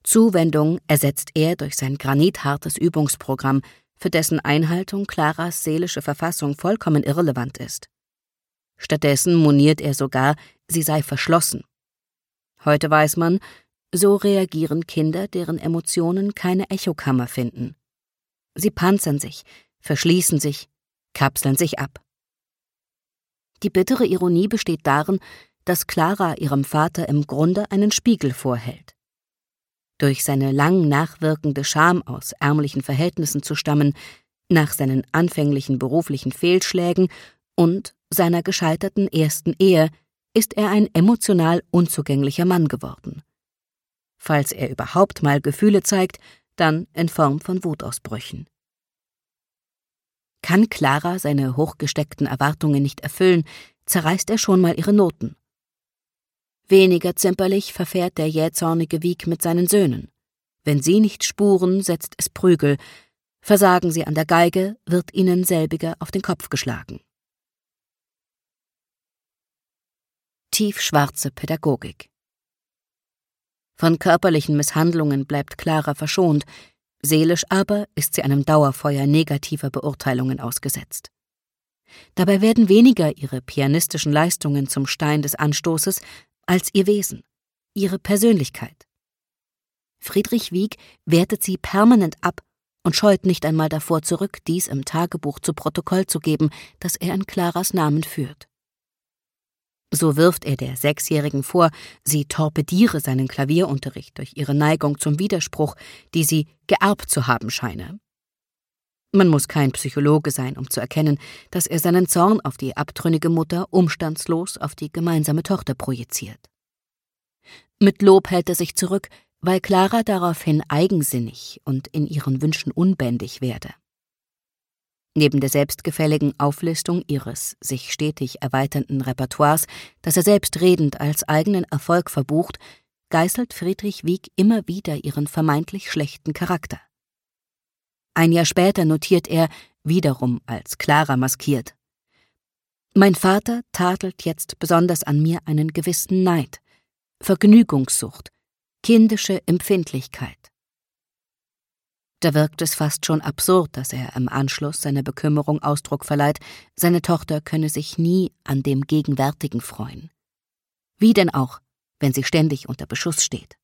Zuwendung ersetzt er durch sein granithartes Übungsprogramm, für dessen Einhaltung Claras seelische Verfassung vollkommen irrelevant ist. Stattdessen moniert er sogar, sie sei verschlossen. Heute weiß man, so reagieren Kinder, deren Emotionen keine Echokammer finden. Sie panzern sich, verschließen sich, kapseln sich ab. Die bittere Ironie besteht darin, dass Clara ihrem Vater im Grunde einen Spiegel vorhält. Durch seine lang nachwirkende Scham aus ärmlichen Verhältnissen zu stammen, nach seinen anfänglichen beruflichen Fehlschlägen und seiner gescheiterten ersten Ehe ist er ein emotional unzugänglicher Mann geworden. Falls er überhaupt mal Gefühle zeigt, dann in Form von Wutausbrüchen. Kann Clara seine hochgesteckten Erwartungen nicht erfüllen, zerreißt er schon mal ihre Noten. Weniger zimperlich verfährt der jähzornige Wiek mit seinen Söhnen. Wenn sie nicht spuren, setzt es Prügel. Versagen sie an der Geige, wird ihnen selbiger auf den Kopf geschlagen. Tiefschwarze Pädagogik. Von körperlichen Misshandlungen bleibt Clara verschont, seelisch aber ist sie einem Dauerfeuer negativer Beurteilungen ausgesetzt. Dabei werden weniger ihre pianistischen Leistungen zum Stein des Anstoßes als ihr Wesen, ihre Persönlichkeit. Friedrich Wiek wertet sie permanent ab und scheut nicht einmal davor zurück, dies im Tagebuch zu Protokoll zu geben, das er in Claras Namen führt. So wirft er der Sechsjährigen vor, sie torpediere seinen Klavierunterricht durch ihre Neigung zum Widerspruch, die sie geerbt zu haben scheine. Man muss kein Psychologe sein, um zu erkennen, dass er seinen Zorn auf die abtrünnige Mutter umstandslos auf die gemeinsame Tochter projiziert. Mit Lob hält er sich zurück, weil Clara daraufhin eigensinnig und in ihren Wünschen unbändig werde. Neben der selbstgefälligen Auflistung ihres sich stetig erweiternden Repertoires, das er selbstredend als eigenen Erfolg verbucht, geißelt Friedrich Wiek immer wieder ihren vermeintlich schlechten Charakter. Ein Jahr später notiert er, wiederum als Clara maskiert: Mein Vater tadelt jetzt besonders an mir einen gewissen Neid, Vergnügungssucht, kindische Empfindlichkeit. Da wirkt es fast schon absurd, dass er im Anschluss seiner Bekümmerung Ausdruck verleiht, seine Tochter könne sich nie an dem Gegenwärtigen freuen. Wie denn auch, wenn sie ständig unter Beschuss steht?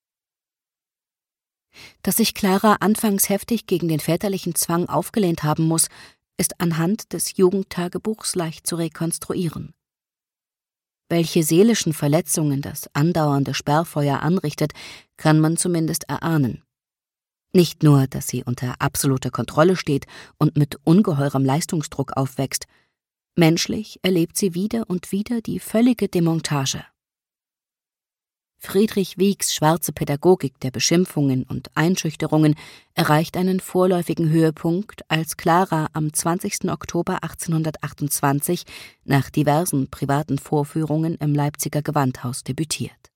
Dass sich Clara anfangs heftig gegen den väterlichen Zwang aufgelehnt haben muss, ist anhand des Jugendtagebuchs leicht zu rekonstruieren. Welche seelischen Verletzungen das andauernde Sperrfeuer anrichtet, kann man zumindest erahnen. Nicht nur, dass sie unter absoluter Kontrolle steht und mit ungeheurem Leistungsdruck aufwächst, menschlich erlebt sie wieder und wieder die völlige Demontage. Friedrich Wieks schwarze Pädagogik der Beschimpfungen und Einschüchterungen erreicht einen vorläufigen Höhepunkt, als Clara am 20. Oktober 1828 nach diversen privaten Vorführungen im Leipziger Gewandhaus debütiert.